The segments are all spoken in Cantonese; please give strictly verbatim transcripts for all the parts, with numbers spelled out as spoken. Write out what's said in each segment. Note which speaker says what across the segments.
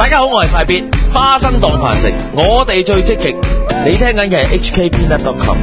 Speaker 1: 大家好，我係快必花生當飯食，我哋最積極。你聽緊嘅係 H K Peanut dot com。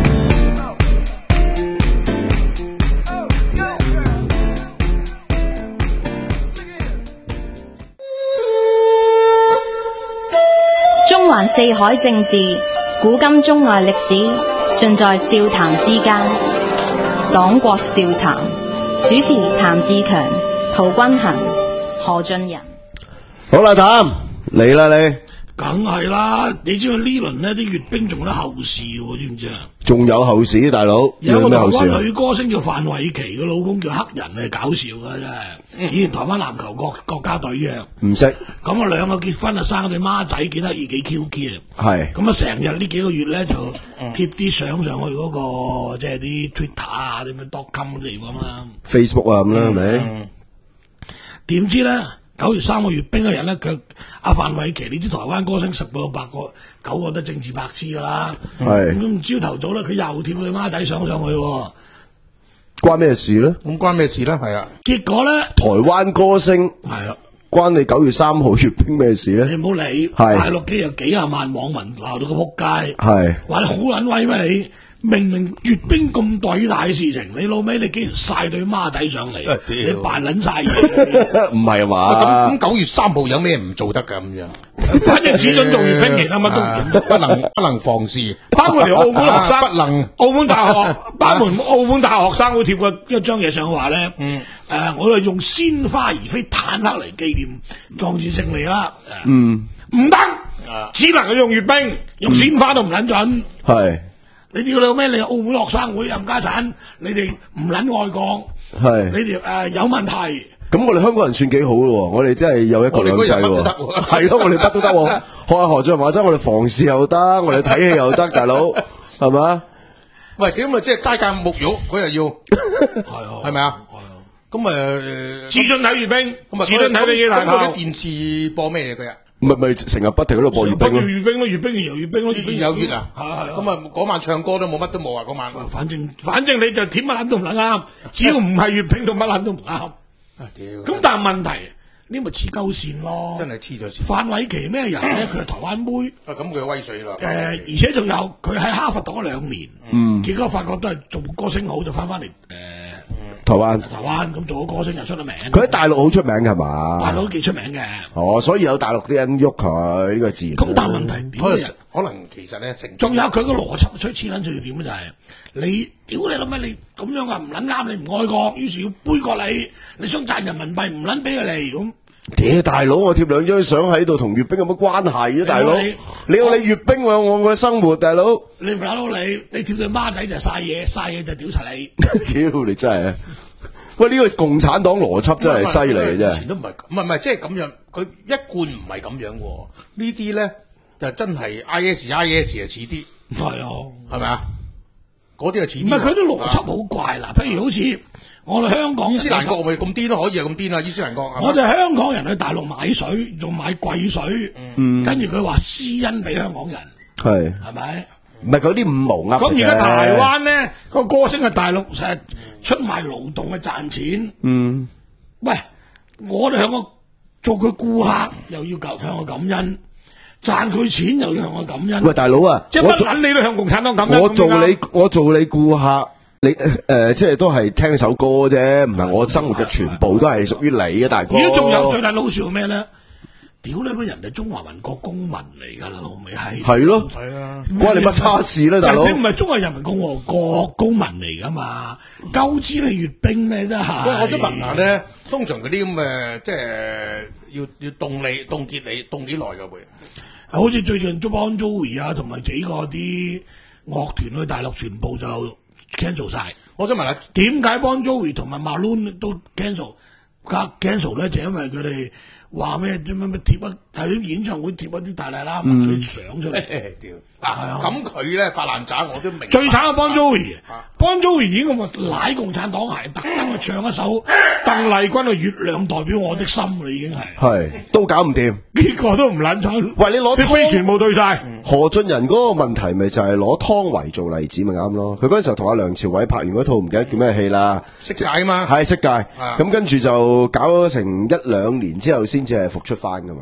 Speaker 2: 中環四海政治，古今中外歷史，盡在笑談之間。黨國笑談，主持譚志強、陶君行、何俊仁。
Speaker 3: 好啦，譚嚟啦你，
Speaker 4: 梗係啦！你知唔知呢輪呢啲閱兵仲有後事喎？知唔知啊？
Speaker 3: 仲有後事，大佬
Speaker 4: 有個台
Speaker 3: 咩後事啊？
Speaker 4: 灣女歌星叫范瑋琪，個老公叫黑人，係搞笑噶真係。以前台灣籃球國國家隊嘅，
Speaker 3: 唔識
Speaker 4: 咁啊兩個結婚啊生咗對孖仔，幾得意幾 Q Q 啊！
Speaker 3: 係
Speaker 4: 咁啊成日呢幾個月咧就貼啲相上去嗰、那個即係啲 Twitter 啊啲咩 dotcom 嗰啲地方啦
Speaker 3: Facebook 啊咁啦，係咪？
Speaker 4: 點知咧？九月三個閱兵嘅人咧，佢阿范瑋琪，你知台灣歌星十個有八個九個都政治白痴噶啦，
Speaker 3: 係
Speaker 4: 咁朝頭早咧，佢又貼佢孖仔相上去，
Speaker 3: 關咩事咧？
Speaker 5: 咁關咩事咧？係啦，
Speaker 4: 結果咧，
Speaker 3: 台灣歌星
Speaker 4: 係啦，
Speaker 3: 關你九月三號閱兵咩事咧？
Speaker 4: 你唔好理，
Speaker 3: 係
Speaker 4: 大陸幾有幾廿萬網民鬧到個仆街，
Speaker 3: 係
Speaker 4: 話你好撚威咩你？明明閱兵咁偉大嘅事情，你老味你竟然晒對孖仔上嚟，你扮撚晒嘢，
Speaker 3: 唔係
Speaker 5: 咁
Speaker 3: 嘛？
Speaker 5: 咁九月三號有咩唔做得噶咁樣？
Speaker 4: 反正只准做閱兵，其他乜都唔准做。
Speaker 5: 不能不能放肆，
Speaker 4: 包括條澳門學生，
Speaker 5: 不能
Speaker 4: 澳門大學，包括澳門大學學生會貼過一張嘢上去話咧，誒、呃，我哋用鮮花而非坦克嚟紀念抗戰勝利啦。嗯，唔得，只能夠用閱兵，用鮮花都唔撚准。
Speaker 3: 係
Speaker 4: 你屌你老咩？你澳門學生會冚家產，你哋唔撚愛國，
Speaker 3: 係
Speaker 4: 你哋誒、呃、有問題。
Speaker 3: 咁我哋香港人算幾好咯？我哋真係有一國兩制喎，係咯，我哋乜都得喎。學下何俊仁話齋，我哋房事又得，我哋睇戲又得，大佬係咪？
Speaker 5: 喂，咁啊，即係齋間沐浴，佢又要，
Speaker 4: 係啊，
Speaker 5: 係咪啊？咁誒，
Speaker 4: 只准睇閱兵，
Speaker 5: 咁啊，
Speaker 4: 只准睇飛機大炮。
Speaker 5: 咁嗰啲電視播咩嘢佢啊？
Speaker 3: 咪咪成日不停喺度播閱兵咯，
Speaker 4: 閱兵咯，閱兵又閱兵咯，閱兵
Speaker 5: 有閱啊！
Speaker 4: 係係
Speaker 5: 咁啊，嗰晚唱歌都冇乜都冇啊！嗰晚，
Speaker 4: 反正反正你就點乜撚都唔撚啱，只要唔係閱兵到乜撚都唔啱。咁但係問題，呢咪黐鳩線咯，
Speaker 5: 真係黐咗線。
Speaker 4: 范瑋琪咩人咧？佢係台灣妹，
Speaker 5: 啊咁佢威水啦。
Speaker 4: 誒，而且仲有佢喺哈佛讀咗兩年，嗯，結果發覺都係做歌星好，就翻翻嚟誒
Speaker 3: 台灣
Speaker 4: 台灣咁做咗歌星又出咗名。
Speaker 3: 佢喺大陸好出名係嘛？
Speaker 4: 大陸都幾出名嘅。
Speaker 3: 哦，所以有大陸啲人喐佢呢個自然。
Speaker 4: 咁但係問題
Speaker 5: 可能
Speaker 4: 點？
Speaker 5: 可能其實咧，成
Speaker 4: 仲有佢個邏輯出黐撚最點咧就係、是、你屌你老咩你咁樣啊唔撚啱你唔愛國，於是要杯葛你，你想賺人民幣唔撚俾佢嚟咁。
Speaker 3: 屌大佬，我貼兩張相喺度，同閱兵有乜關係啊？大佬，
Speaker 4: 你
Speaker 3: 你有你閱兵，我有我嘅生活，大佬。
Speaker 4: 你唔撚到你，你貼對孖仔就曬嘢，曬嘢就屌柒你。
Speaker 3: 屌你真係，喂呢、這個共產黨邏輯真係犀利嘅啫。
Speaker 5: 以前都唔係，唔係唔係，即係咁樣，佢一貫唔係咁樣喎。呢啲咧就真係 I S I S 啊似啲，
Speaker 4: 係啊，
Speaker 5: 係咪啊？嗰啲係似啲。
Speaker 4: 唔係佢啲邏輯好怪啦，譬如好似我哋香港
Speaker 5: 伊斯蘭國咪咁癲都可以係咁癲啊！伊斯蘭國，
Speaker 4: 我哋香港人去大陸買水，仲買貴水，跟住佢話私恩俾香港人，
Speaker 3: 係
Speaker 4: 係咪？
Speaker 3: 唔係嗰啲五毛噏
Speaker 4: 咁而家台灣咧個歌星喺大陸成日出賣勞動去賺錢。嗯，喂，我哋向我做佢顧客，又要向向我感恩，賺佢錢又要向我感恩。
Speaker 3: 喂，大佬啊，
Speaker 4: 即係乜撚你都向共產黨感恩。
Speaker 3: 我做你，我做你顧客，你誒、呃、即係都係聽首歌啫，唔係我生活嘅全部都係屬於你嘅大哥。
Speaker 4: 而家仲有最大老笑咩咧？屌你乜人哋中華民國公民嚟噶啦，老味係
Speaker 3: 係咯，
Speaker 5: 係啊，
Speaker 3: 關你乜差事咧，大佬？
Speaker 4: 你唔係中華人民共和國公民嚟噶嘛？鳩知你閱兵咩真係？
Speaker 5: 喂，我想問下咧，通常嗰啲咁嘅即係要要凍你凍結你凍幾耐㗎會？
Speaker 4: 好似最近 Bon Jovi 啊，同埋幾個啲樂團去大陸，全部就 cancel 晒。
Speaker 5: 我想問下，
Speaker 4: 點解 Bon Jovi 同埋 Maroon 都 cancel？加 cancel 咧，就因為佢哋話咩啲乜乜貼啊，睇啲演唱會貼一啲大喇喇啲相出嚟。
Speaker 5: 屌嗱，咁佢咧發爛渣我都明。
Speaker 4: 最慘嘅 Bon Jovi，Bon Jovi 已經咁話奶共產黨係特登去唱一首鄧麗君嘅《月亮代表我的心》啦，已經係
Speaker 3: 係都搞唔掂，
Speaker 4: 結果都唔撚蠢。
Speaker 3: 喂，你攞
Speaker 4: 啲飛全部對晒。
Speaker 3: 何俊仁嗰個問題咪就係攞湯唯做例子咪啱咯？佢嗰陣時候同阿梁朝偉拍完嗰套唔記得叫咩戲啦，
Speaker 5: 色戒啊嘛，
Speaker 3: 係色戒，咁跟住就搞咗成一兩年之後先至係復出翻噶嘛。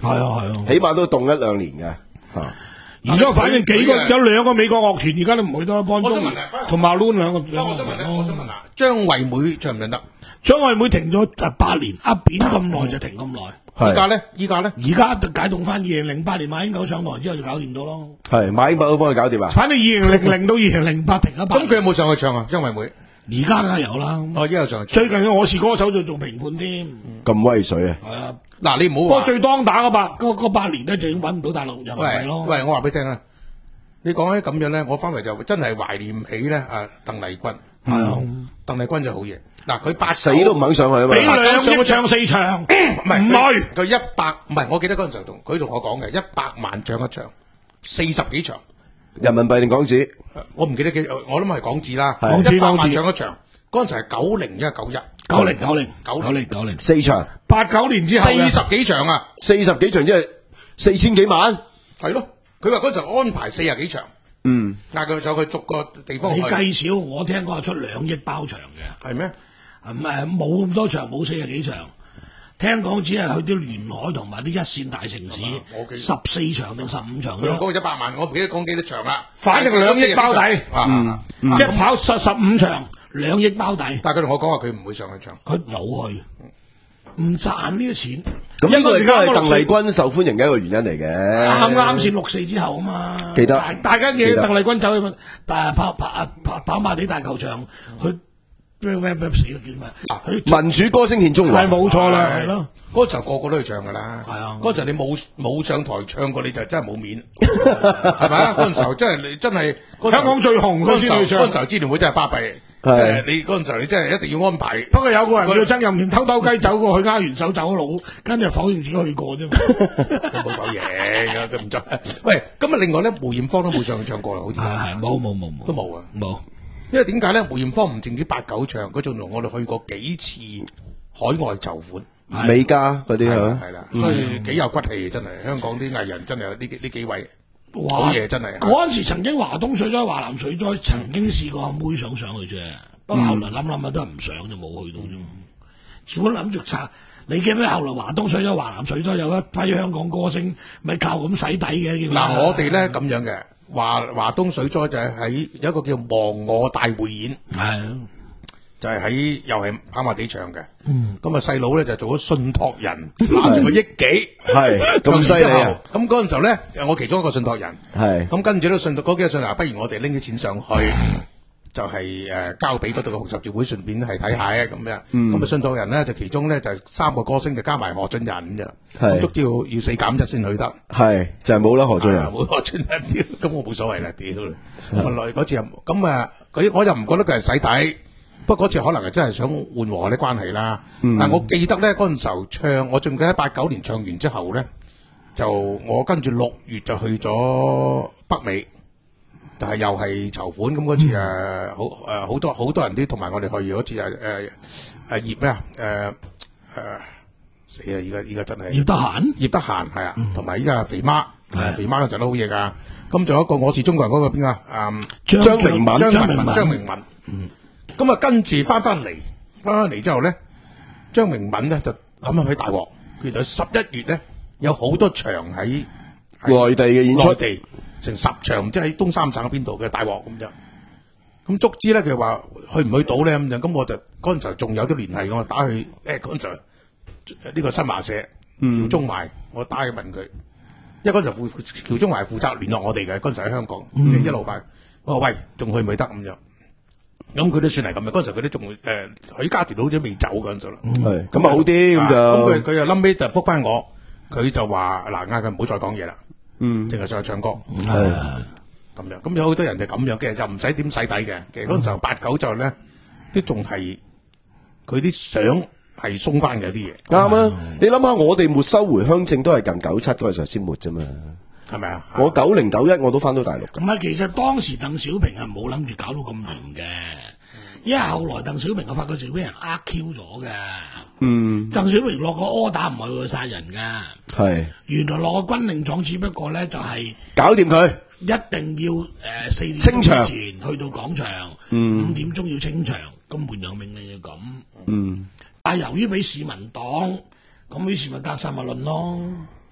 Speaker 4: 係啊係啊，
Speaker 3: 起碼都凍一兩年嘅嚇。
Speaker 4: 而家反正幾個有兩個美國樂團，而家都唔去得幫中
Speaker 5: 我想問啊
Speaker 4: 同埋 Loon 兩個。
Speaker 5: 我想問咧，我想問啊，張惠妹唱唔唱得？
Speaker 4: 張惠妹停咗誒八年，阿扁咁耐就停咁耐。
Speaker 5: 依家咧，依家咧，
Speaker 4: 而家就解凍翻。二零零八年馬英九上台之後就搞掂到咯。
Speaker 3: 係馬英九都幫佢搞掂啊！
Speaker 4: 反正二零零零到二零零八停一八。
Speaker 5: 咁佢有冇上去唱啊？張惠妹
Speaker 4: 而家梗係有啦。
Speaker 5: 哦，而家有上去。
Speaker 4: 最近嘅我是歌手就做評判添。
Speaker 3: 咁威水啊！
Speaker 4: 係啊，
Speaker 5: 嗱你唔好話。
Speaker 4: 不過最當打嗰八嗰嗰八年咧，就已經揾唔到大陸人係咯。
Speaker 5: 喂，我話俾你聽啊！你講起咁樣咧，我翻嚟就真係懷念起咧啊鄧麗君。
Speaker 4: 係啊，
Speaker 5: 鄧麗君就好嘢。嗱，佢八
Speaker 3: 死都唔肯上去啊嘛！
Speaker 4: 俾兩億唱四場，唔係唔係
Speaker 5: 佢一百唔係，我記得嗰陣時候同佢同我講嘅一百萬唱一場，四十幾場，
Speaker 3: 人民幣定港紙？
Speaker 5: 我唔記得幾，我諗係港紙啦。
Speaker 4: 港紙
Speaker 5: 一百萬唱一場，嗰陣時係九零一九一
Speaker 4: 九零九零
Speaker 5: 九
Speaker 4: 九零九零
Speaker 3: 四場，
Speaker 4: 八九年之後
Speaker 5: 四十幾場啊！
Speaker 3: 四十幾場即係四千幾萬。
Speaker 5: 係咯，佢話嗰陣時安排四十幾場。
Speaker 3: 嗯，
Speaker 5: 嗌佢上去逐個地方去。
Speaker 4: 你計少，我聽講係出兩億包場嘅。
Speaker 5: 係咩？
Speaker 4: 唔係冇咁多場，冇四十幾場。聽講只係去啲沿海同埋啲一線大城市，十四場定十五場
Speaker 5: 佢講一百萬，我唔記得講幾多場啦。
Speaker 4: 反正兩億包底，
Speaker 5: 嗯，
Speaker 4: 一跑十十五場，兩億包底。
Speaker 5: 但係佢同我講話佢唔會上去唱，
Speaker 4: 佢冇去，唔賺呢啲錢。
Speaker 3: 咁呢個亦都係鄧麗君受歡迎嘅一個原因嚟嘅。
Speaker 4: 啱啱先六四之後啊嘛，
Speaker 3: 記得
Speaker 4: 大家記得鄧麗君走去但係跑跑跑跑馬地大球場，佢咩咩咩死咗叫咩？
Speaker 3: 民主歌聲獻中華，
Speaker 4: 係冇錯啦，係咯。
Speaker 5: 嗰陣個個都去唱噶啦，
Speaker 4: 係啊。
Speaker 5: 嗰陣你冇冇上台唱過，你就真係冇面，係咪啊？嗰陣時候真係你真係
Speaker 4: 香港最紅嗰陣時候，
Speaker 5: 嗰陣時候支聯會真係巴閉。係你嗰陣時候，你真係一定要安排。
Speaker 4: 不過有個人叫曾蔭權偷偷雞走過去，握完手走佬，跟住否認自己去過啫。
Speaker 5: 佢冇講嘢，佢唔做。喂，咁啊，另外咧，梅艷芳都冇上去唱過啦，好似
Speaker 4: 係係冇冇冇冇
Speaker 5: 都冇啊，
Speaker 4: 冇。
Speaker 5: 因為點解咧？梅艷芳唔淨止八九唱，佢仲同我哋去過幾次海外籌款、
Speaker 3: 美加嗰啲係
Speaker 5: 係啦，所以幾有骨氣，真係香港啲藝人真係呢幾呢幾位。
Speaker 4: 好
Speaker 5: 嘢真係！
Speaker 4: 嗰陣時曾經華東水災、華南水災，曾經試過阿妹想上去啫，不過後來諗諗下都係唔上就冇去到啫。只本諗住拆，你記唔記得後來華東水災、華南水災有一批香港歌星咪靠咁洗底嘅？
Speaker 5: 嗱，我哋咧咁樣嘅華華東水災就係喺有一個叫忘我大匯演，
Speaker 4: 係
Speaker 5: 就係喺又係跑馬地唱嘅。咁啊細佬咧就做咗信託人，攬住個億幾，
Speaker 3: 係咁犀利啊！
Speaker 5: 咁嗰陣時候咧，我其中一個信託人，
Speaker 3: 係咁
Speaker 5: 跟住咧信託嗰幾個信託人，不如我哋拎啲錢上去，就係誒交俾嗰度嘅紅十字會，順便係睇下咁樣。咁啊信託人咧就其中咧就三個歌星就加埋何俊仁啫，咁都要要四減一先去得。係
Speaker 3: 就係冇啦何俊仁，
Speaker 5: 冇何俊仁，屌咁我冇所謂啦，屌！咁啊來嗰次咁啊，佢我又唔覺得佢係洗底。不過嗰次可能係真係想緩和啲關係啦，嗯、但我記得咧嗰陣時候唱，我仲記得八九年唱完之後咧，就我跟住六月就去咗北美，但係又係籌款咁嗰次誒、嗯、好誒好多好多人啲同埋我哋去嗰次誒誒誒葉咩啊誒誒死啦！而家而家真係
Speaker 4: 葉德嫻，
Speaker 5: 葉德嫻係啊，同埋依家肥媽，嗯、肥媽嗰陣都好嘢㗎。咁仲有一個我是中國人嗰個邊個啊？
Speaker 3: 張張明敏，
Speaker 5: 張明敏，張明敏。嗯咁啊，跟住翻翻嚟，翻翻嚟之後咧，張明敏咧就諗下去大鑊，佢就十一月咧有好多場喺
Speaker 3: 內地嘅演出，
Speaker 5: 內地成十場，唔知喺東三省邊度嘅大鑊咁樣。咁足之咧，佢話去唔去到咧咁樣，咁我就嗰陣時候仲有啲聯繫，我打去誒嗰陣時候呢個新華社喬中懷，我打去問佢，因為嗰陣時候喬中懷負責聯絡我哋嘅，嗰陣時喺香港，嗯、一路拜，我話喂，仲去唔去得咁樣？咁佢都算係咁嘅，嗰陣時佢都仲誒許家屯好似未走嗰陣時啦，
Speaker 3: 係咁啊好啲咁就，
Speaker 5: 咁佢佢又冧尾就覆翻我，佢就話嗱嗌佢唔好再講嘢啦，
Speaker 3: 嗯，
Speaker 5: 淨係上去唱歌，
Speaker 3: 係
Speaker 5: 咁樣，咁有好多人就咁樣嘅，就唔使點洗底嘅，其實嗰陣時候八九就咧，都仲係佢啲相係鬆翻嘅啲嘢，
Speaker 3: 啱啊！你諗下，我哋沒收回鄉證都係近九七嗰陣時候先沒啫嘛。
Speaker 5: 係咪啊？
Speaker 3: 我九零九一我都翻到大陸。
Speaker 4: 咁啊，其實當時鄧小平係冇諗住搞到咁亂嘅，因為後來鄧小平我發覺就俾人呃 Q 咗嘅。嗯，鄧小平落個柯打唔係會殺人噶，係原來落個軍令狀，只不過咧就係、是、
Speaker 3: 搞掂佢，
Speaker 4: 一定要誒四、呃、點
Speaker 3: 清場
Speaker 4: 前去到廣場，五、
Speaker 3: 嗯、
Speaker 4: 點鐘要清場，咁換有命令就咁。
Speaker 3: 嗯，
Speaker 4: 但係由於俾市民黨，咁於是咪格殺勿論咯。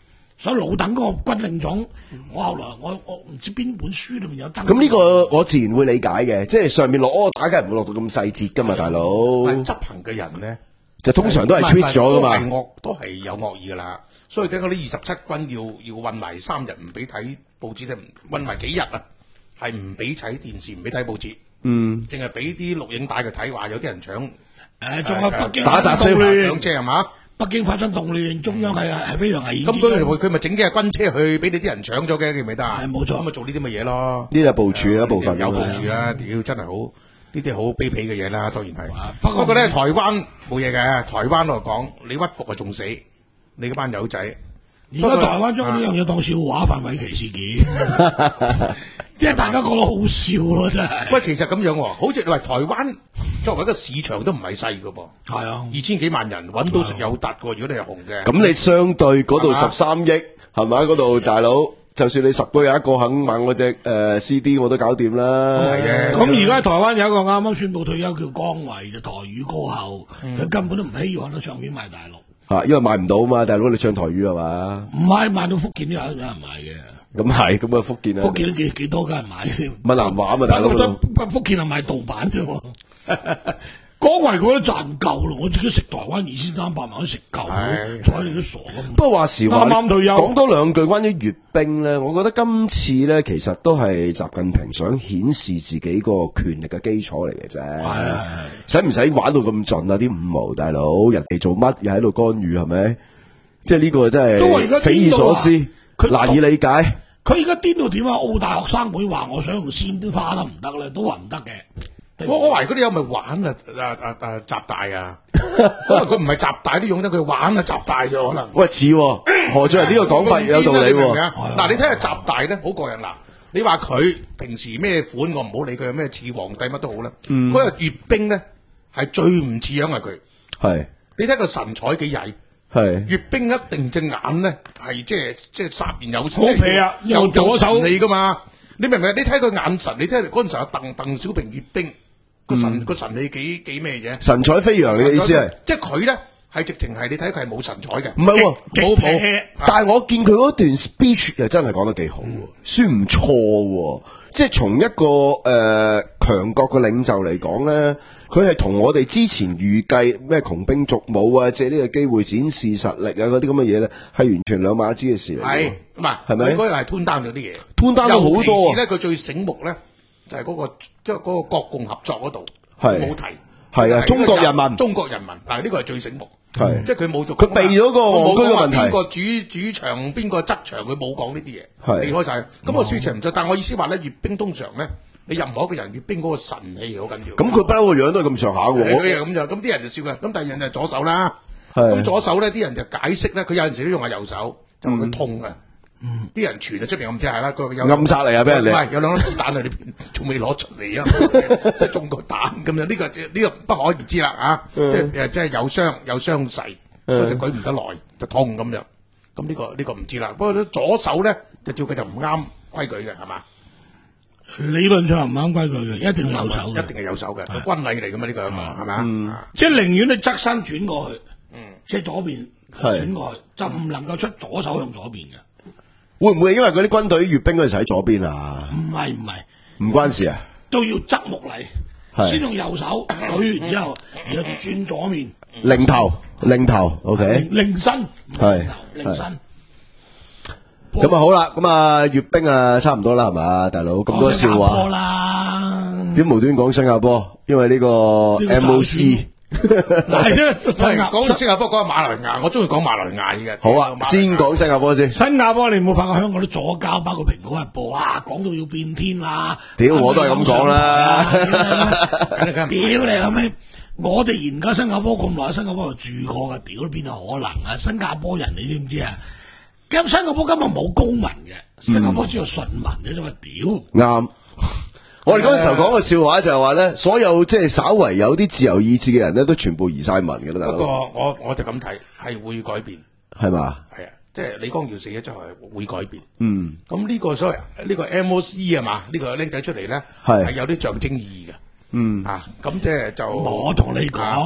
Speaker 4: 所以老鄧嗰個軍令狀，我後來我我唔知邊本書裏面有爭。
Speaker 3: 咁呢個我自然會理解嘅，即係上面落柯打梗係唔會落到咁細節噶嘛，大佬。
Speaker 5: 但執行嘅人咧，
Speaker 3: 就通常都係 twist 咗噶嘛。
Speaker 5: 都係惡，都係有惡意噶啦。所以點解啲二十七軍要要韞埋三日唔俾睇報紙咧？韞埋幾日啊？係唔俾睇電視，唔俾睇報紙。嗯，淨係俾啲錄影帶佢睇，話有啲人搶。
Speaker 4: 誒，仲有北京
Speaker 3: 打砸燒
Speaker 5: 搶車係嘛？
Speaker 4: 北京發生動亂，中央係係非常危險。
Speaker 5: 咁佢佢咪整幾架軍車去俾你啲人搶咗嘅，記唔記得啊？
Speaker 4: 係冇錯。
Speaker 5: 咁咪做呢啲咁嘅嘢咯。
Speaker 3: 呢係部署一部分，
Speaker 5: 有部署啦。屌，真係好呢啲好卑鄙嘅嘢啦，當然係。不過咧，台灣冇嘢嘅，台灣嚟講，你屈服就仲死，你嗰班友仔。
Speaker 4: 而家台灣將呢樣嘢當笑話，范瑋琪事件。即係大家覺得好笑咯，真係。
Speaker 5: 喂，其實咁樣喎，好似你話台灣作為一個市場都唔係細噶噃。
Speaker 4: 係啊，
Speaker 5: 二千幾萬人揾到食有突嘅，如果你係紅嘅。
Speaker 3: 咁你相對嗰度十三億係咪？嗰度大佬，就算你十個有一個肯買我隻誒 C D， 我都搞掂啦。
Speaker 5: 係嘅。
Speaker 4: 咁而家台灣有一個啱啱宣布退休叫江蕙，就台語歌后，佢根本都唔希望啲唱片賣大陸。
Speaker 3: 嚇，因為買唔到嘛，大佬你唱台語係嘛？
Speaker 4: 唔係賣到福建都有有人買嘅。
Speaker 3: 咁係，咁啊福建啊，
Speaker 4: 福建都幾幾多間人買先。
Speaker 3: 閩南話嘛，大佬。
Speaker 4: 福建係賣盜版啫喎。江蕙嗰啲賺夠咯，我自己食台灣二千三百萬都食夠，睬你都傻咁。
Speaker 3: 不過話時話，
Speaker 4: 啱啱退休，
Speaker 3: 講多兩句關於閱兵咧，我覺得今次咧其實都係習近平想顯示自己個權力嘅基礎嚟嘅啫。係使唔使玩到咁盡啊？啲五毛大佬，人哋做乜又喺度干預係咪？即係呢個真係匪夷所思，難以理解。
Speaker 4: 佢而家癲到點啊？澳大學生會話我想用鮮花得唔得咧？都話唔得嘅。
Speaker 5: 我我懷疑嗰啲有咪玩啊啊啊啊習大啊，可能佢唔係習大都用得佢玩啊習大咗可能。
Speaker 3: 喂似何俊仁呢個講法有道理喎。
Speaker 5: 嗱你睇下習大咧好過癮嗱，你話佢平時咩款我唔好理佢，咩似皇帝乜都好啦。嗰日閱兵咧係最唔似樣係佢。係你睇個神采幾曳。係閱兵一定隻眼咧係即係即係殺人有
Speaker 4: 好皮啊，
Speaker 5: 有
Speaker 4: 左手
Speaker 5: 你噶嘛。你明唔明？你睇佢眼神，你睇嗰陣時候鄧鄧小平閱兵個神個神氣幾幾咩嘢？
Speaker 3: 神采飛揚嘅意思係，
Speaker 5: 即係佢咧係直情係你睇佢係冇神采嘅。
Speaker 3: 唔係喎，
Speaker 5: 冇冇。
Speaker 3: 但係我見佢嗰段 speech 又真係講得幾好，算唔錯喎。即係從一個誒強國嘅領袖嚟講咧，佢係同我哋之前預計咩窮兵黷武啊，借呢個機會展示實力啊嗰啲咁嘅嘢咧，係完全兩碼子嘅事嚟。係唔係？係咪？
Speaker 5: 嗰日係 tune down 咗啲嘢
Speaker 3: ，tune down 咗好多。
Speaker 5: 尤其是咧，佢最醒目咧就係嗰個即係嗰個國共合作嗰度冇提。
Speaker 3: 係啊，中國人民，
Speaker 5: 中國人民，但係呢個係最醒目。
Speaker 3: 係，
Speaker 5: 即係佢冇做，
Speaker 3: 佢避咗個戇居嘅問題。
Speaker 5: 邊個主主場，邊個側場，佢冇講呢啲嘢，
Speaker 3: 係
Speaker 5: 避開晒。咁我說情唔錯，但係我意思話咧，閱兵通常咧，你任何一個人閱兵嗰個神氣好緊要。
Speaker 3: 咁佢不嬲個樣都係咁上下嘅。
Speaker 5: 佢又咁就，咁啲人就笑嘅。咁第二人就係左手啦。咁左手咧，啲人就解釋咧，佢有陣時都用下右手，就話佢痛嘅。啲人傳啊出邊咁即係啦，佢有
Speaker 3: 暗殺嚟啊，俾人哋。
Speaker 5: 唔係有兩粒子彈喺裏邊，仲未攞出嚟啊！即係中個彈咁樣，呢個呢個不可而知啦啊！即係誒，即係有傷有傷勢，所以就舉唔得來，就痛咁樣。咁呢個呢個唔知啦。不過左手咧，就照佢就唔啱規矩嘅，係嘛？
Speaker 4: 理論上唔啱規矩嘅，一定係右手嘅，
Speaker 5: 一定係右手嘅，軍禮嚟噶嘛呢個係嘛？係嘛？
Speaker 4: 即係寧願你側身轉過去，即係左邊轉過去，就唔能夠出左手向左邊嘅。
Speaker 3: 會唔會因為嗰啲軍隊閱兵嗰陣時喺左邊啊？
Speaker 4: 唔係唔係，
Speaker 3: 唔關事啊，
Speaker 4: 都要側目嚟，先用右手舉完之後，然後轉左面，
Speaker 3: 擰頭擰頭 ，OK，
Speaker 4: 擰身係擰身。
Speaker 3: 咁啊好啦，咁啊閱兵啊差唔多啦係嘛，大佬咁多笑話
Speaker 4: 啦，
Speaker 3: 點無端講新加坡？因為呢個 M O C。
Speaker 4: 係啫，
Speaker 5: 講新加坡講下馬來亞，我中意講馬來亞嘅。
Speaker 3: 好啊，先講新加坡先。
Speaker 4: 新加坡你冇發覺香港啲左膠，包括蘋果日報啊，講到要變天啦。
Speaker 3: 屌，我都係咁講啦。
Speaker 4: 屌你老味，我哋研究新加坡咁耐，新加坡又住過噶，屌邊有可能啊？新加坡人你知唔知啊？咁新加坡根本冇公民嘅，新加坡只有順民嘅啫嘛，屌。啱。
Speaker 3: 我哋嗰陣時候講個笑話就係話咧，所有即係稍為有啲自由意志嘅人咧，都全部移晒民嘅啦。
Speaker 5: 不過我我就咁睇，係會改變，
Speaker 3: 係嘛？
Speaker 5: 係啊，即係李光耀死咗之後係會改變。
Speaker 3: 嗯，
Speaker 5: 咁呢個所謂呢個 M O C 啊嘛，呢個僆仔出嚟咧係有啲象徵意義嘅。嗯，啊，咁即係就
Speaker 4: 我同你講，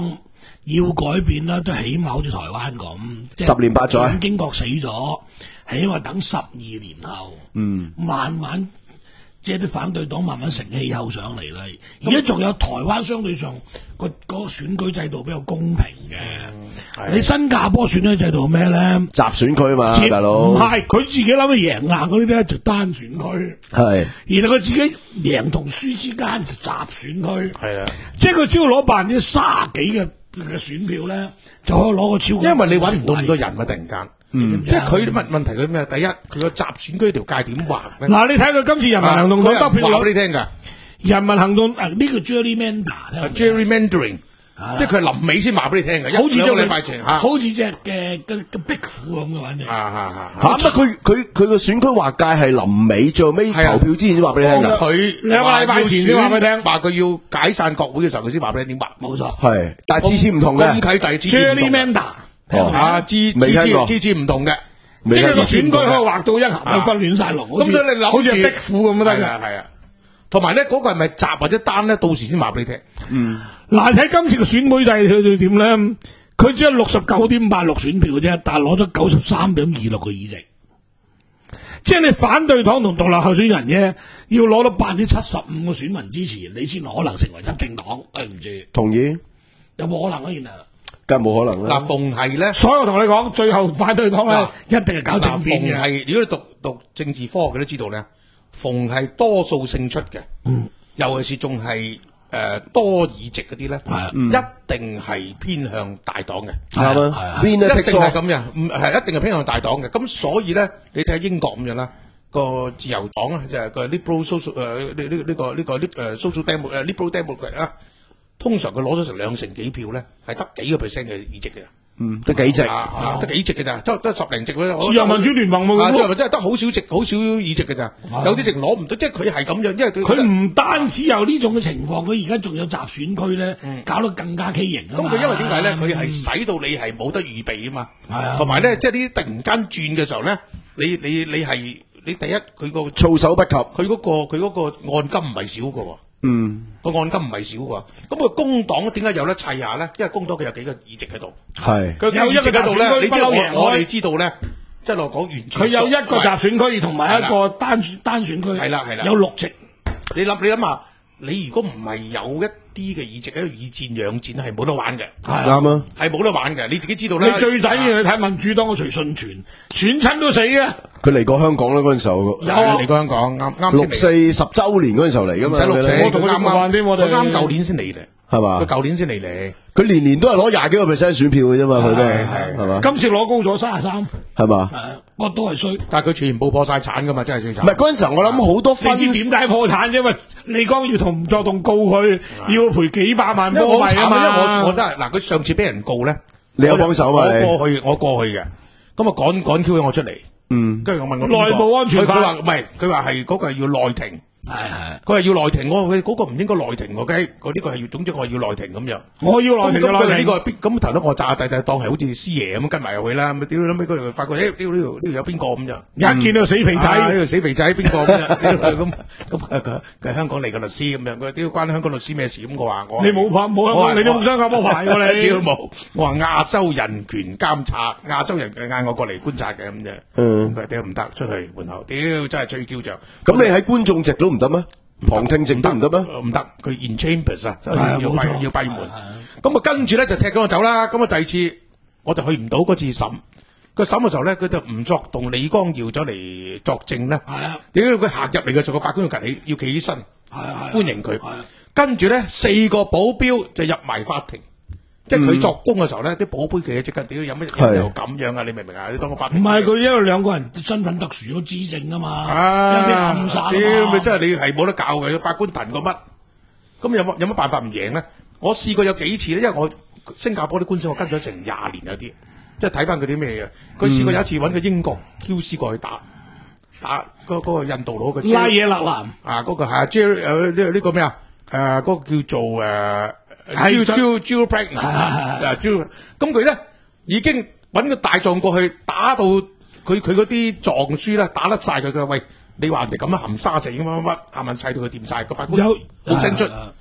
Speaker 4: 要改變啦，都起碼好似台灣咁，即係
Speaker 3: 十年八載
Speaker 4: 蔣經國死咗，起碼等十二年後，
Speaker 3: 嗯，
Speaker 4: 慢慢即係啲反對黨慢慢成氣候上嚟啦。而家仲有台灣相對上個嗰個選舉制度比較公平嘅。你新加坡選舉制度咩咧？
Speaker 3: 集選區嘛，大佬
Speaker 4: 唔係佢自己諗去贏硬嗰啲咧就單選區，
Speaker 3: 係，
Speaker 4: 然後佢自己贏同輸之間就集選區，
Speaker 5: 係啊，
Speaker 4: 即係佢只要攞百分之卅幾嘅嘅選票咧，就可以攞個超過。
Speaker 5: 因為你揾唔到咁多人啊，突然間，
Speaker 3: 嗯，
Speaker 5: 即係佢問問題佢咩？第一，佢個集選區條界點劃咧？
Speaker 4: 嗱，你睇佢今次人民行動黨得票
Speaker 5: 話
Speaker 4: 率，
Speaker 5: 俾你聽㗎
Speaker 4: 人民行動啊呢個 gerrymander，
Speaker 5: ，gerrymandering。即係佢係臨尾先話俾你聽嘅，
Speaker 4: 好似
Speaker 5: 一兩個
Speaker 4: 隻
Speaker 5: 禮拜前嚇，
Speaker 4: 好似隻嘅嘅嘅壁虎咁嘅反正。
Speaker 5: 啊啊啊！
Speaker 3: 嚇乜佢佢佢個選區劃界係臨尾最後尾投票之前先話俾你聽㗎，
Speaker 5: 佢
Speaker 4: 兩個禮拜前先話俾你聽，
Speaker 5: 話佢要解散國會嘅時候，佢先話俾你點劃。
Speaker 4: 冇錯，
Speaker 3: 係，但係次次唔同嘅，
Speaker 5: 咁啟第次次唔同嘅
Speaker 4: gerrymander
Speaker 5: 啊，次次次
Speaker 3: 未聽過
Speaker 5: 次次唔同嘅，
Speaker 4: 即係個選區可以
Speaker 5: 嘅。
Speaker 4: 劃到一行都分亂晒龍，
Speaker 5: 咁所以你諗
Speaker 4: 好似
Speaker 5: 住
Speaker 4: 壁虎咁都得
Speaker 5: 係
Speaker 4: 㗎。
Speaker 5: 啊係啊，同埋咧嗰個係咪集或者單咧？到時先話俾你聽。
Speaker 3: 嗯，
Speaker 4: 嗱，睇今次嘅選舉制度點咧？佢只有六十九點八六選票啫，但係攞咗九十三點二六個議席。即係你反對黨同獨立候選人啫，要攞到百分之七十五個選民支持，你先可能成為執政黨。對唔住，
Speaker 3: 同意，
Speaker 4: 有冇可能啊？原來
Speaker 3: 梗係冇可能啦。
Speaker 5: 嗱，逢係咧，
Speaker 4: 所以我同你講，最後反對黨咧一定係搞
Speaker 5: 嗱，
Speaker 4: 政變嘅。
Speaker 5: 逢係如果你讀讀政治科學嘅都知道咧，逢係多數勝出嘅，
Speaker 4: 嗯，
Speaker 5: 尤其是仲係誒多議席嗰啲咧，
Speaker 4: 係
Speaker 5: 一定係偏向大黨嘅。
Speaker 3: 啱
Speaker 4: 係啊
Speaker 3: 啊，邊一
Speaker 5: 一定
Speaker 3: 剔數
Speaker 5: 係咁嘅，唔係一定係偏向大黨嘅。咁所以咧，你睇下英國咁樣啦，個自由黨啊，就係個 liberal social 誒呢呢呢個呢個 lib 誒 social demo 誒 liberal democrat 啊，通常佢攞咗成兩成幾票咧，係得幾個 percent 嘅議席嘅。
Speaker 3: 嗯，得幾席，
Speaker 5: 啊啊，得幾席嘅咋，得得十零席嘅。
Speaker 4: 自由民主聯盟冇
Speaker 5: 啊，
Speaker 4: 咁多
Speaker 5: 即係真係得好少席，好少議席嘅咋。有啲席攞唔到，即係佢係咁樣，因為佢
Speaker 4: 佢唔單止有呢種嘅情況，佢而家仲有集選區咧，搞到更加畸形啊嘛。
Speaker 5: 咁佢因為點解咧？佢係使到你係冇得預備啊嘛。
Speaker 4: 係啊
Speaker 5: 同埋咧，即係呢啲突然間轉嘅時候咧，你你你係你第一佢個
Speaker 3: 措手不及。
Speaker 5: 佢嗰個佢嗰個按金唔係少嘅喎。
Speaker 3: 嗯，
Speaker 5: 個按金唔係少喎，咁個工黨點解有得砌下咧？因為工黨佢有幾個議席喺度，
Speaker 3: 係
Speaker 5: 佢
Speaker 4: 有一個
Speaker 5: 喺度咧，
Speaker 4: 集選區
Speaker 5: 你知道
Speaker 4: 不嬲贏開
Speaker 5: 我我哋知道咧，即係我講完全
Speaker 4: 佢有一個集選區同埋一
Speaker 5: 係
Speaker 4: 個單選單選區，
Speaker 5: 係啦係啦
Speaker 4: 有六席。
Speaker 5: 你諗你諗下，你如果唔係有一啲嘅議席喺度以戰養戰，係冇得玩嘅，
Speaker 3: 啱啊，
Speaker 5: 係冇得玩嘅，你自己知道
Speaker 4: 你
Speaker 5: 啦。
Speaker 4: 最緊要你睇民主黨嘅徐順全，選親都死嘅。
Speaker 3: 佢嚟過香港啦嗰陣時候，
Speaker 5: 有啊嚟過香港，啱啱
Speaker 3: 六
Speaker 5: 先嚟
Speaker 3: 四十週年嗰陣時候嚟噶嘛，
Speaker 5: 唔使六四，
Speaker 4: 我同佢
Speaker 5: 佢啱
Speaker 4: 食飯添我哋
Speaker 5: 啱佢啱舊年先嚟嘅，
Speaker 3: 係嘛
Speaker 5: 佢舊年先嚟嚟。
Speaker 3: 佢年年都係攞廿幾個 percent 選票嘅啫嘛，佢都係
Speaker 5: 係
Speaker 3: 係嘛，
Speaker 4: 今次攞高咗三十三，
Speaker 3: 係嘛？
Speaker 4: 誒，我都係衰。
Speaker 5: 但係佢全部破晒產噶嘛，真係最慘。
Speaker 3: 唔係嗰陣時候，我諗好多分
Speaker 4: 你知點解破產啫？因為李光耀同吳作棟告佢，要賠幾百萬
Speaker 5: 因為我好慘
Speaker 4: 波幣啊嘛。
Speaker 5: 啊，因為我我覺得嗱，佢上次俾人告咧，
Speaker 3: 你有幫手嘛
Speaker 5: 我
Speaker 3: 你
Speaker 5: 過去我過去嘅，咁啊趕趕 Q 咗我出嚟，
Speaker 3: 嗯，
Speaker 5: 跟住我問我
Speaker 4: 內部安全
Speaker 5: 佢
Speaker 4: 法
Speaker 5: 佢話唔係，佢話係嗰個係要內庭，
Speaker 4: 係係，
Speaker 5: 佢係要內庭，我話佢嗰個唔應該內庭喎，梗係我呢個係要，總之我係要內庭咁樣。
Speaker 4: 我要內庭
Speaker 5: 咁佢呢
Speaker 4: 嘅內庭。
Speaker 5: 個邊咁頭先我炸弟弟當係好似師爺咁跟埋入去啦，咁屌你諗尾嗰度發覺，誒屌呢度呢度有邊個咁樣？
Speaker 4: 一見到死肥
Speaker 5: 啊
Speaker 4: 仔，
Speaker 5: 呢個死肥仔邊個咁樣？咁咁佢佢佢係香港嚟嘅律師咁樣，佢屌關香港律師咩事？咁我話我
Speaker 4: 你冇牌冇香港，你都冇香港冇牌喎你。
Speaker 5: 屌冇！我話亞洲人權監察，亞洲人權嗌我過嚟觀察嘅咁啫。
Speaker 3: 嗯
Speaker 5: 佢話屌唔得，出去門口，屌真係最叫着。
Speaker 3: 咁你喺觀眾席都唔得咩？旁聽席都唔得咩？
Speaker 5: 唔得，佢 in chambers 啊，要
Speaker 4: 冇錯
Speaker 5: 閉要閉門。咁啊跟住咧就踢咗我走啦。咁啊第二次我就去唔到嗰次審。個審嘅時候咧，佢就吳作棟、李光耀咗嚟作證咧。
Speaker 4: 係啊，
Speaker 5: 屌佢行入嚟嘅時候，個法官要趌起，要企起身，
Speaker 4: 係啊，
Speaker 5: 歡迎佢
Speaker 4: 係啊。
Speaker 5: 跟住咧，四個保鏢就入埋法庭，即係佢作供嘅時候咧，啲保鏢其實即刻屌有乜
Speaker 3: 係
Speaker 5: 又咁樣啊？你明唔明啊？你當個法庭
Speaker 4: 唔係佢因為兩個人身份特殊，有知證啊嘛，有啲
Speaker 5: 啊！
Speaker 4: 暗殺啊
Speaker 5: 屌
Speaker 4: 嘛
Speaker 5: 咪真係你係冇得教嘅，法官騰過乜？咁有乜有乜辦法唔贏咧？我試過有幾次咧，因為我新加坡啲官司我跟咗成廿年有啲，即係睇翻佢啲咩嘅。佢試過有一次揾個英國 Q C 過去打打嗰嗰個印度佬嘅
Speaker 4: 拉嘢勒南。
Speaker 5: 啊，嗰個係啊 J 誒呢呢個咩啊？誒嗰個叫做誒
Speaker 4: 係
Speaker 5: Jill Jill Pregnant 啊 Jill，咁佢咧已經揾個大狀過去打到佢佢嗰啲狀書咧打得晒佢，佢話喂，你話人哋咁樣含沙死乜乜乜，啱唔啱砌到佢掂晒個法官
Speaker 4: 有
Speaker 5: 好聲出，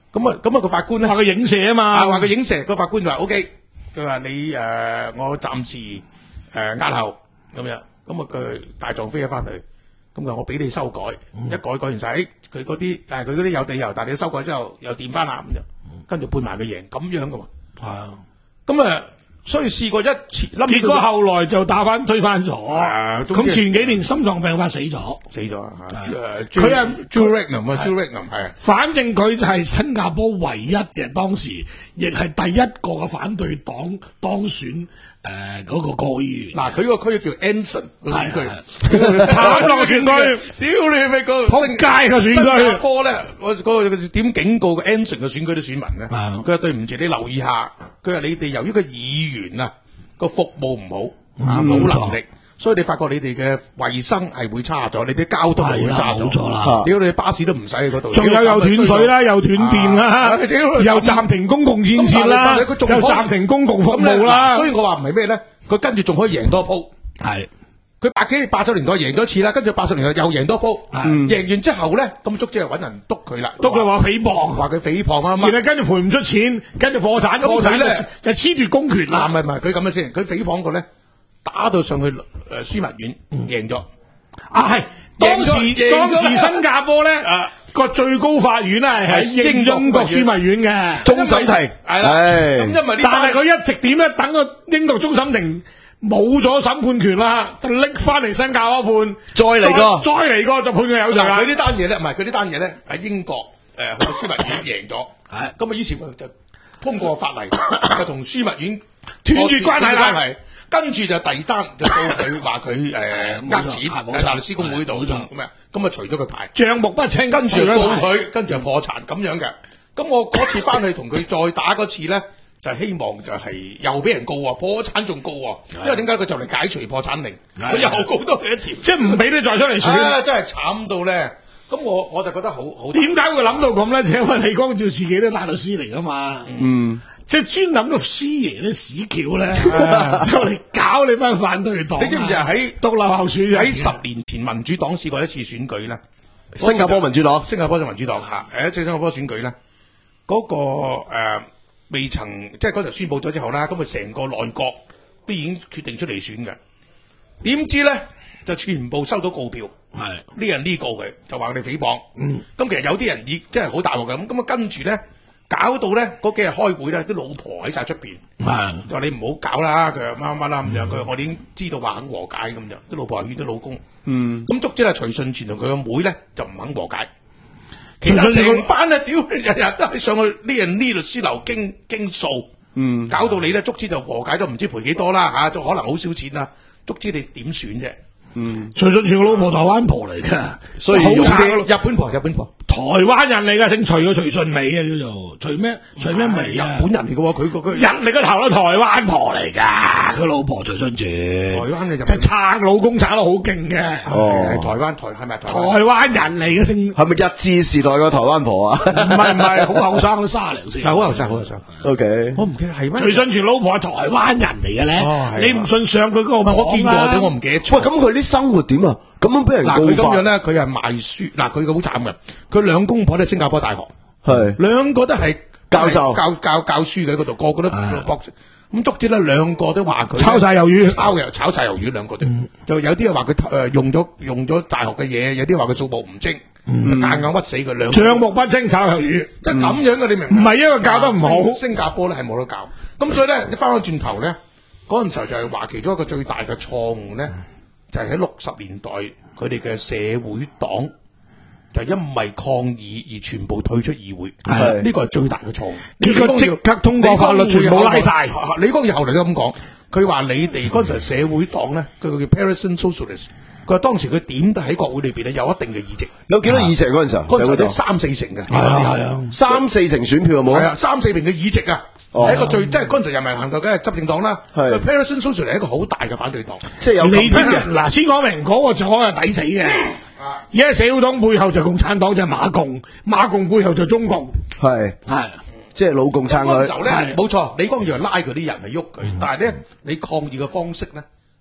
Speaker 5: 咁啊咁啊個法官咧
Speaker 4: 話佢影射啊嘛，
Speaker 5: 啊話佢影射，個法官就話 O K， 佢話你誒、呃、我暫時誒押後咁樣，咁啊佢大狀飛咗翻去。咁啊！我俾你修改，嗯、一改改完晒，佢嗰啲，但係佢嗰啲有理由，但係你修改之後又掂翻啦咁就，跟住判埋佢贏，咁樣噶嘛。係啊，咁啊，所以試過一次，
Speaker 4: 結果後來就打翻推翻咗。咁、啊、前幾年心臟病發死咗，
Speaker 5: 死咗啊！
Speaker 4: 佢啊
Speaker 5: Joe Rogan 啊 ，Joe Rogan 係。
Speaker 4: 反正佢就係新加坡唯一嘅當時，亦係第一個嘅反對黨當選。誒，嗰、呃那個國議員
Speaker 5: 嗱，佢個區叫 Anson 個選區，
Speaker 4: 慘落選區，
Speaker 5: 屌你咪個
Speaker 4: 撲街嘅選區。新
Speaker 5: 加坡咧，我嗰個點警告個 Anson 嘅選區啲選民咧？佢話對唔住，你留意下，佢話你哋由於個議員啊個服務唔好，冇、嗯、能力，所以你發覺你哋嘅衛生係會差咗，你啲交通係會差咗。冇錯啦，屌你巴士都唔使喺嗰度，
Speaker 4: 仲有又斷水啦，又斷電啦，又暫停公共建設啦，又暫停公共服務啦。
Speaker 5: 所以我話唔係咩咧，佢跟住仲可以贏多鋪。
Speaker 4: 係，
Speaker 5: 佢八幾八十年代贏咗一次啦，跟住八十年代又贏多鋪。贏完之後咧，咁足之係揾人督佢啦，
Speaker 4: 督佢話誹謗，
Speaker 5: 話佢誹謗啊嘛。
Speaker 4: 然後跟住賠唔出錢，跟住破產，破產咧就褫奪公權啦。
Speaker 5: 唔係唔係，佢咁樣先，佢誹謗過咧。打到上去誒樞密院贏咗
Speaker 4: 啊！係當時當時新加坡咧個最高法院咧係英英國樞密院嘅
Speaker 3: 終審庭
Speaker 5: 係啦。咁因為
Speaker 4: 但係佢一直點咧？等個英國終審庭冇咗審判權啦，就拎翻嚟新加坡判，
Speaker 3: 再嚟過，
Speaker 4: 再嚟過就判佢有罪啦。
Speaker 5: 佢呢單嘢咧，唔係佢呢單嘢咧喺英國誒去樞密院贏咗，係咁啊！以前就通過法例就同樞密院
Speaker 4: 斷絕關係啦。
Speaker 5: 跟住就第二單就到佢話佢誒呃錢喺大律師公會度咁啊，咁啊除咗佢牌
Speaker 4: 帳目不清，
Speaker 5: 跟住告佢，跟住就破產咁樣嘅。咁我嗰次翻去同佢再打嗰次咧，就希望就係又俾人告啊，破產仲告啊，因為點解佢就嚟解除破產令，佢又告多佢一條，
Speaker 4: 即係唔俾你再出嚟選
Speaker 5: 啊！真係慘到咧。咁我我就覺得好好。
Speaker 4: 點解會諗到咁咧？就因為李光耀自己都大律師嚟噶嘛。嗯。即係專諗到師爺啲屎橋咧，就嚟搞你班反對黨。
Speaker 5: 你知唔知喺
Speaker 4: 獨立候選人？
Speaker 5: 喺十年前民主黨試過一次選舉咧，
Speaker 3: 新加坡民主黨，
Speaker 5: 新加坡就民主黨嚇。誒，即係新加坡選舉咧，嗰個誒未曾即係嗰陣宣佈咗之後啦，咁啊成個內閣都已經決定出嚟選嘅。點知咧就全部收到告票，係呢人呢告佢，就話佢哋誹謗。嗯，咁其實有啲人已即係好大鑊嘅，咁咁啊跟住咧。搞到咧嗰幾日開會咧，啲老婆喺晒出邊，就話你唔好搞啦，佢話乜乜啦咁樣，佢話我哋已經知道話肯和解咁樣，啲老婆勸啲老公，嗯，咁足之係徐順全同佢個妹咧就唔肯和解，其他成班咧屌日日都係上去呢人呢律師樓傾傾數，嗯，搞到你咧足之就和解都唔知賠幾多啦嚇，都可能好少錢啦，足之你點選啫？嗯，
Speaker 4: 徐順全個老婆台灣婆嚟噶，
Speaker 3: 所以
Speaker 4: 好慘。
Speaker 5: 日本婆，日本婆，
Speaker 4: 台灣人嚟噶，姓徐個徐順美啊，叫做徐咩？徐咩美啊？
Speaker 5: 日本人嚟噶喎，佢個佢
Speaker 4: 日嚟個頭都台灣婆嚟噶，佢老婆徐順全，
Speaker 5: 台灣嘅就
Speaker 4: 係撐老公撐得好勁嘅。
Speaker 5: 哦，台灣台係咪台
Speaker 4: 台灣人嚟嘅姓？
Speaker 3: 係咪日治時代個台灣婆啊？
Speaker 4: 唔係唔係，好後生都卅零歲，
Speaker 5: 係好後生好後生。
Speaker 3: O K，
Speaker 5: 我唔記得係咩？
Speaker 4: 徐順全老婆係台灣人嚟嘅咧，你唔信上佢嗰個？
Speaker 5: 我見過啫，我唔記得。
Speaker 3: 喂，咁佢啲生活點啊？咁樣俾人告法？
Speaker 5: 嗱，佢咁樣咧，佢係賣書。嗱，佢好慘嘅，佢兩公婆都係新加坡大學，係兩個都係
Speaker 3: 教授，
Speaker 5: 教教教書嘅嗰度，個個都博士。咁足之咧，兩個都話佢
Speaker 4: 炒晒魷魚，
Speaker 5: 炒嘅炒晒魷魚，兩個都就有啲人話佢誒用咗用咗大學嘅嘢，有啲話佢數目唔精，夾硬屈死佢兩。帳目不清炒魷魚，即係咁樣嘅，你明唔明？
Speaker 4: 唔係因為教得唔好，
Speaker 5: 新加坡咧係冇得教。咁所以咧，你翻返轉頭咧，嗰陣時候就係話其中一個最大嘅錯誤咧。就係喺六十年代，佢哋嘅社會黨就因為抗議而全部退出議會，係呢個係最大嘅錯誤。
Speaker 4: 呢個即刻通過法律全部拉晒。
Speaker 5: 李光耀後嚟都咁講，佢話你哋嗰陣社會黨咧，佢叫 Parisian Socialist， 佢話當時佢點都喺國會裏邊咧有一定嘅議席，
Speaker 3: 有幾多議席嗰陣時候？
Speaker 5: 嗰陣時得三四成嘅，係啊，
Speaker 3: 三四成選票有冇？
Speaker 5: 係啊，三四成嘅議席啊。係一個最即係嗰陣時人民行動嘅執政黨啦，係 Parisian Socialist 係一個好大嘅反對黨，
Speaker 3: 即係有
Speaker 4: 你聽嗱，先講明嗰個就可能抵死嘅。而家社會黨背後就共產黨，就係馬共，馬共背後就中共，
Speaker 3: 係係即係老共撐佢。
Speaker 5: 嗰時候咧，冇錯，李光耀拉佢啲人嚟喐佢，但係咧你抗議嘅方式咧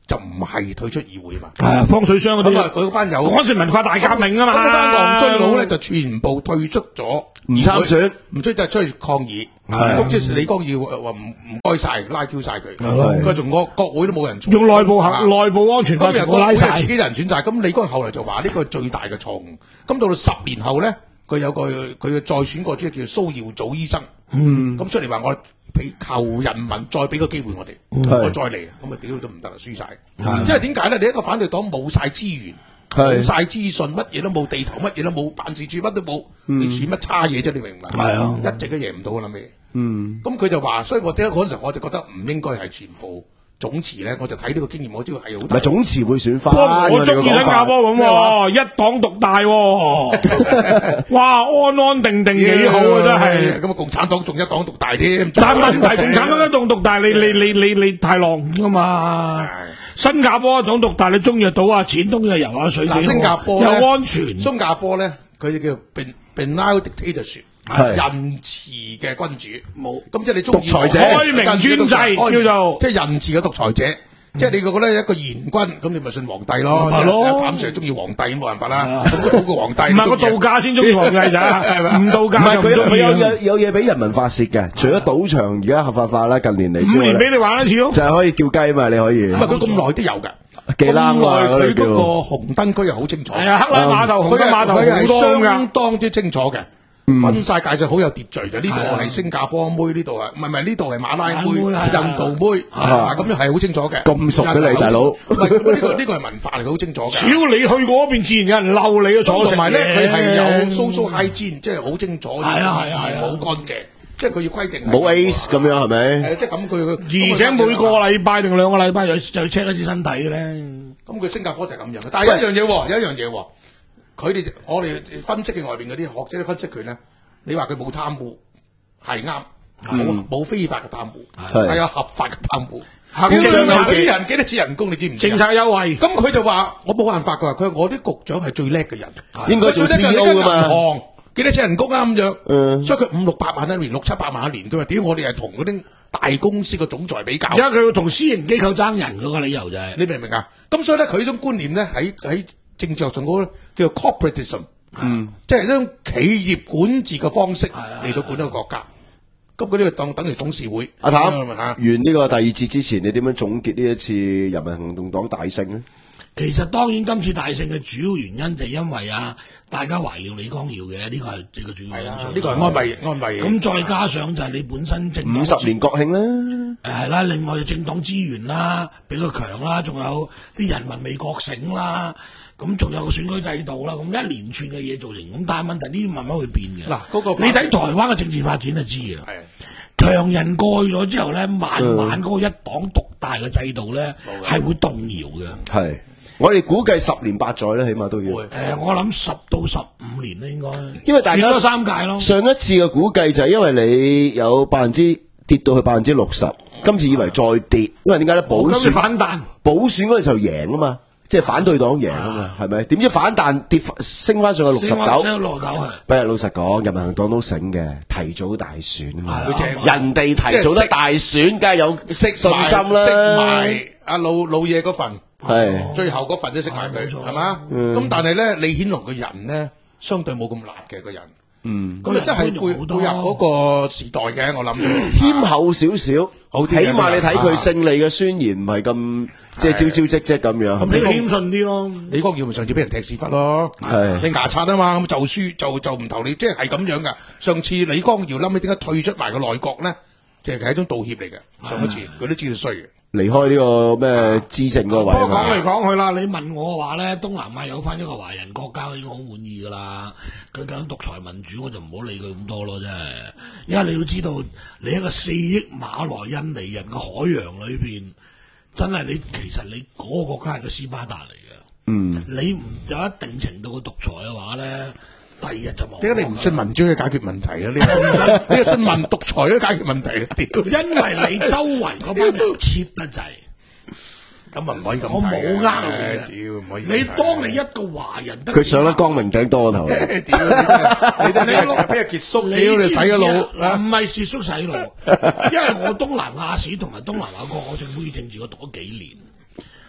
Speaker 5: 就唔係退出議會嘛。
Speaker 4: 係啊，方水商嗰啲
Speaker 5: 咁啊，佢嗰班友
Speaker 4: 嗰陣時文化大革命啊嘛，
Speaker 5: 咁嗰班戇居佬咧就全部退出咗，
Speaker 3: 唔參選，
Speaker 5: 唔出就係出去抗議。
Speaker 3: 係
Speaker 5: 咁即係李光耀話唔唔該晒，拉 Q 晒佢。佢仲國國會都冇人做，
Speaker 4: 用內部行內部安全法全部拉晒，
Speaker 5: 自己人選晒。咁李光耀後來就話呢個係最大嘅錯誤。咁到到十年後咧，佢有個佢再選過即係叫蘇耀祖醫生。嗯，咁出嚟話我俾求人民再俾個機會我哋，我再嚟，咁啊屌都唔得啦，輸晒。因為點解咧？你一個反對黨冇晒資源。冇晒資訊，乜嘢都冇，地頭乜嘢都冇，辦事處乜都冇，你選乜差嘢啫？你明唔明？係啊，一直都贏唔到啦咩？嗯，咁佢就話，所以我點解嗰陣時我就覺得唔應該係全部總辭咧，我就睇呢個經驗，我知道係好大。
Speaker 3: 唔係總辭會選翻，
Speaker 4: 我中意新加坡咁喎，一黨獨大喎，哇，安安定定幾好啊，真係。
Speaker 5: 咁啊，共產黨仲一黨獨大添。
Speaker 4: 但係問題，共產黨一黨獨大，你你你你你太浪噶嘛。新加坡一黨獨大，你中意就賭下錢，中意就游下水。
Speaker 5: 嗱，新加坡
Speaker 4: 又安全。
Speaker 5: 新加坡咧，佢就叫 benign dictatorship， 仁慈嘅君主。冇，咁即係你中意
Speaker 3: 獨裁者、
Speaker 4: 開明專制叫做，
Speaker 5: 即係仁慈嘅獨裁者。即係你覺得一個賢君，咁你咪信皇帝咯。
Speaker 4: 係咯，
Speaker 5: 譚 Sir 中意皇帝冇辦法啦。咁都好過皇帝。
Speaker 4: 唔係個度假先中意皇帝咋，唔度假
Speaker 3: 唔係佢
Speaker 4: 就唔中意。
Speaker 3: 佢有有有嘢俾人民發泄嘅，除咗賭場而家合法化啦，近年嚟
Speaker 4: 五年俾你玩一次咯，
Speaker 3: 就係可以叫雞嘛，你可以。
Speaker 5: 唔係佢咁耐都有㗎。
Speaker 3: 幾冷啊！
Speaker 5: 佢嗰個紅燈區又好清楚。
Speaker 4: 係啊，克拉碼頭、紅燈碼頭好多㗎，
Speaker 5: 相當之清楚嘅。分晒界就好有秩序嘅，呢度係新加坡妹，呢度啊，唔係唔係呢度係馬拉妹、印度妹，咁樣係好清楚嘅。
Speaker 3: 咁熟嘅你大佬，
Speaker 5: 唔係呢個呢個係文化嚟嘅，好清楚嘅。
Speaker 4: 只要你去嗰邊，自然有人嬲你嘅坐食。
Speaker 5: 同埋咧，佢係有 social hygiene，即係好清楚，
Speaker 4: 係啊係啊係啊，
Speaker 5: 好乾淨，即係佢要規定。
Speaker 3: 冇 ace 咁樣係咪？
Speaker 5: 係即係咁佢
Speaker 4: 而且每個禮拜定兩個禮拜就就 check 一次身體嘅咧。
Speaker 5: 咁佢新加坡就係咁樣嘅，但係有一樣嘢喎，有一樣嘢喎，佢哋我哋分析嘅外邊嗰啲學者都分析佢咧。你話佢冇貪污係啱，冇冇非法嘅貪污，係有合法嘅貪污。
Speaker 4: 政策
Speaker 5: 有啲人幾多次人工，你知唔知？
Speaker 4: 政策優惠，
Speaker 5: 咁佢就話我冇辦法㗎，佢話我啲局長係最叻嘅人，
Speaker 3: 應該做 C E O 㗎嘛。
Speaker 5: 幾多次人工啊咁樣？所以佢五六百萬一年，六七百萬一年。佢話點？我哋係同嗰啲大公司嘅總裁比較。
Speaker 4: 而家佢要同私營機構爭人嗰個理由就係，
Speaker 5: 你明唔明啊？咁所以咧，佢呢種觀念咧喺喺政治學上嗰個叫做 corporatism。嗯，即係呢種企業管治嘅方式嚟到管一個國家，咁嗰啲就當等於董事會。
Speaker 3: 阿譚，完呢個第二節之前，你點樣總結呢一次人民行動黨大勝呢？
Speaker 4: 其實當然今次大勝嘅主要原因就係因為啊，大家懷念李光耀嘅呢個係呢個主要因素。
Speaker 5: 呢個係安慰安慰。
Speaker 4: 咁再加上就係你本身政
Speaker 3: 五十年國慶啦，
Speaker 4: 誒係啦，另外政黨資源啦比佢強啦，仲有啲人民未覺醒啦。咁仲有個選舉制度啦，咁一連串嘅嘢造成，咁但係問題呢啲慢慢會變嘅。嗱，嗰個你睇台灣嘅政治發展就知嘅。係強人過去咗之後咧，慢慢嗰個一黨獨大嘅制度咧係會動搖嘅。係，
Speaker 3: 我哋估計十年八載咧，起碼都要。
Speaker 4: 誒，我諗十到十五年咧應該。
Speaker 3: 因為大家
Speaker 4: 選咗三屆咯。
Speaker 3: 上一次嘅估計就係因為你有百分之跌到去百分之六十，今次以為再跌，因為點解咧？補選
Speaker 4: 反彈，
Speaker 3: 補選嗰陣時候贏啊嘛。即係反對黨贏啊嘛，係咪？點知反彈跌升翻上去六十九，
Speaker 4: 六十九係。
Speaker 3: 不過老實講，人民行動都醒嘅，提早大選啊嘛，人哋提早得大選，梗係有信心啦。
Speaker 5: 識埋阿老老嘢嗰份，
Speaker 3: 係
Speaker 5: 最後嗰份都識埋佢，係嘛？咁但係咧，李顯龍嘅人咧，相對冇咁辣嘅個人。嗯，咁亦都係配配合嗰個時代嘅，我諗
Speaker 3: 謙厚少少，
Speaker 5: 好啲。
Speaker 3: 起碼你睇佢勝利嘅宣言唔係咁即係招招積積咁樣，
Speaker 4: 你謙遜啲咯。
Speaker 5: 李光耀咪上次俾人踢屎忽咯，係你牙刷啊嘛，咁就輸就就唔投你，即係係咁樣噶。上次李光耀諗起點解退出埋個內閣咧，即係係一種道歉嚟嘅。上一次佢都知道衰嘅。
Speaker 3: 離開呢個咩資政個位。
Speaker 4: 不過講嚟講去啦，你問我嘅話咧，東南亞有翻一個華人國家已經好滿意噶啦。佢講獨裁民主，我就唔好理佢咁多咯，真係。因為你要知道，你一個四億馬來印尼人嘅海洋裏邊，真係你其實你嗰個國家係個斯巴達嚟嘅。嗯，你唔有一定程度嘅獨裁嘅話咧，第二日就冇。
Speaker 5: 點解你唔信民主去解決問題啊？你信唔信？你信民獨裁去解決問題啊？
Speaker 4: 因為你周圍嗰班人切得滯。
Speaker 5: 咁啊唔可以咁，
Speaker 4: 我冇呃
Speaker 5: 你嘅，唔可以。
Speaker 4: 你當你一個華人得，
Speaker 3: 佢上得光明頂多頭。
Speaker 5: 屌你！你你俾阿傑叔，屌你洗咗腦，
Speaker 4: 唔係傑叔洗腦，因為我東南亞史同埋東南亞國我政府與政治我讀咗幾年，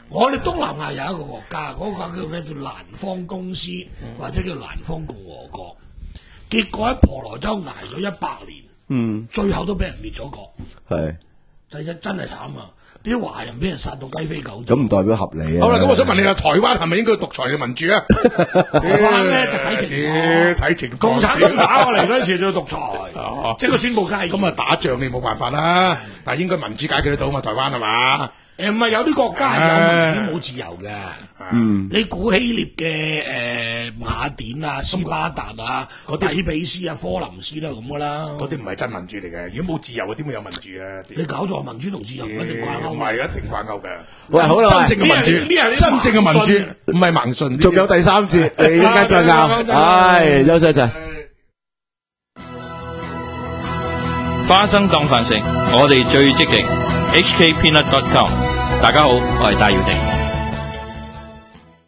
Speaker 4: 我哋東南亞有一個國家，嗰、那個國家叫咩？叫蘭芳公司、嗯、或者叫蘭芳共和國。結果喺婆羅洲捱咗一百年，嗯，最後都俾人滅咗國。係，第一真係慘啊！啲華人俾人殺到雞飛狗走。
Speaker 3: 咁唔代表合理啊！
Speaker 5: 好啦，咁我想問你啦，台灣係咪應該獨裁嘅民主啊？
Speaker 4: 台灣咧就睇情況，
Speaker 5: 睇情況。
Speaker 4: 共產黨打過嚟嗰陣時就獨裁，即係佢宣佈解。
Speaker 5: 咁啊打仗你冇辦法啦，但係應該民主解決得到嘛？台灣係嘛？
Speaker 4: 誒唔係有啲國家係有民主冇自由嘅。嗯，你古希臘嘅誒雅典啊、斯巴達啊、底比斯啊、科林斯都係咁噶啦。
Speaker 5: 嗰啲唔係真民主嚟嘅。如果冇自由嘅，點會有民主啊？
Speaker 4: 你搞錯民主同自由唔一定掛鈎。
Speaker 5: 唔係一定掛鈎嘅。
Speaker 3: 喂，好啦，
Speaker 5: 真正嘅民主，真正嘅民主唔係盲信。
Speaker 3: 仲有第三節，你依家再拗。唉，休息一陣。
Speaker 1: 花生當飯食，我哋最積極。H K Peanut dot com， 大家好，我係戴耀廷。